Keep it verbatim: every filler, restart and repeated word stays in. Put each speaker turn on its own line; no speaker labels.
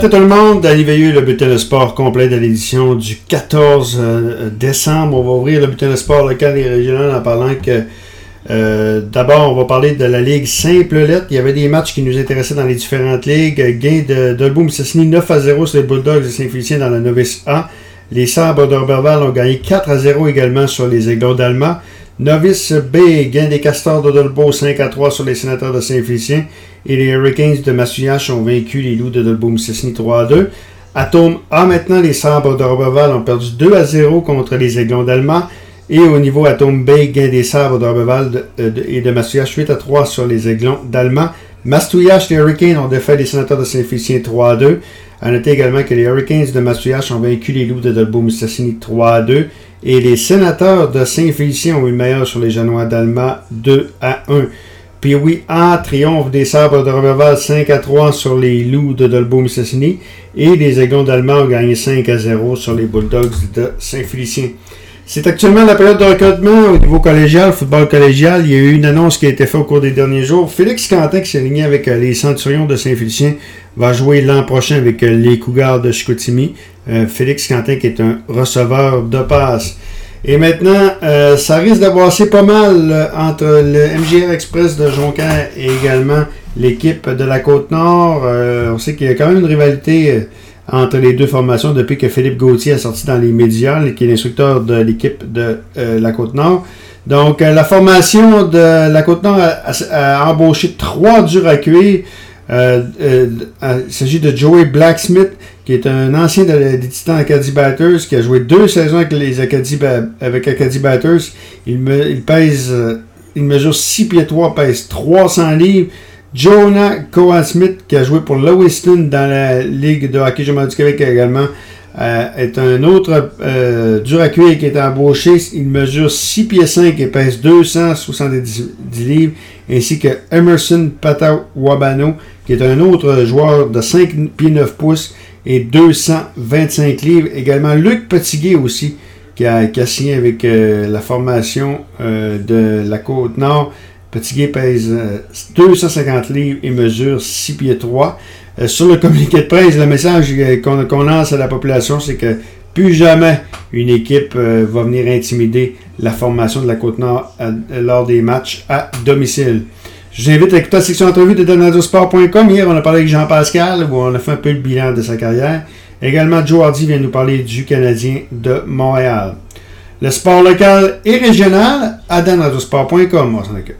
Salut tout le monde, Danny Veilleux, le bulletin de sport complet de l'édition du quatorze décembre. On va ouvrir le bulletin de sport local et régional en parlant que euh, d'abord on va parler de la Ligue simple lettre. Il y avait des matchs qui nous intéressaient dans les différentes ligues. Gain de Dolbeau-Mistassini neuf à zéro sur les Bulldogs de Saint-Félicien dans la Novice A. Les Sabres d'Orberval ont gagné quatre à zéro également sur les Aiglons d'Alma. Novice B, gain des Castors de Dolbeau cinq à trois sur les Sénateurs de Saint-Félicien. Et les Hurricanes de Massouillache ont vaincu les Loups de Dolbeau-Mistassini trois à deux. Atome A maintenant, les Sabres d'Orberval ont perdu deux à zéro contre les Aiglons d'Alma. Et au niveau Atome B, gain des Sabres d'Orberval de, de, et de Massouillache huit à trois sur les Aiglons d'Alma. Massouillache, les Hurricanes ont défait les Sénateurs de Saint-Félicien trois à deux. A noter également que les Hurricanes de Massouillache ont vaincu les Loups de Dolbeau-Mistassini trois à deux. Et les Sénateurs de Saint-Félicien ont eu le meilleur sur les Janois d'Alma deux à un. Puis oui, A, triomphe des Sabres de Roberval cinq à trois sur les Loups de Dolbeau-Mistassini. Et les Aiglons d'Alma ont gagné cinq à zéro sur les Bulldogs de Saint-Félicien. C'est actuellement la période de recrutement au niveau collégial, football collégial. Il y a eu une annonce qui a été faite au cours des derniers jours. Félix Quentin, qui s'est aligné avec les Centurions de Saint-Félicien, va jouer l'an prochain avec les Cougars de Chicoutimi. Euh, Félix Quentin qui est un receveur de passe. Et maintenant, euh, ça risque d'avoir assez pas mal euh, entre le M J R Express de Jonquière et également l'équipe de la Côte-Nord. Euh, on sait qu'il y a quand même une rivalité euh, entre les deux formations depuis que Philippe Gauthier a sorti dans les médias, qui est l'instructeur de l'équipe de euh, la Côte-Nord. Donc, euh, la formation de la Côte-Nord a, a, a embauché trois durs à cuire. Euh, euh, il s'agit de Joey Blacksmith, qui est un ancien de, des Titans Acadie Batters, qui a joué deux saisons avec les Acadie, avec Acadie Batters. Il, me, il pèse, euh, il mesure six pieds trois, pèse trois cents livres. Jonah Cohen-Smith, qui a joué pour Lewiston dans la Ligue de hockey junior du Québec également, euh, est un autre euh, dur à cuire qui est embauché. Il mesure six pieds cinq et pèse deux cent soixante-dix livres, ainsi que Emerson Patawabano, qui est un autre joueur de cinq pieds neuf pouces et deux cent vingt-cinq livres. Également Luc Petitguay aussi, qui a, qui a signé avec euh, la formation euh, de la Côte-Nord. Petitguay pèse euh, deux cent cinquante livres et mesure six pieds trois. Euh, sur le communiqué de presse, le message qu'on, qu'on lance à la population, c'est que plus jamais une équipe euh, va venir intimider la formation de la Côte-Nord à, à, lors des matchs à domicile. Je vous invite à écouter la section entrevue de donadiosport point com. Hier, on a parlé avec Jean-Pascal, où on a fait un peu le bilan de sa carrière. Également, Joe Hardy vient nous parler du Canadien de Montréal. Le sport local et régional à donadiosport point com. On s'en occupe.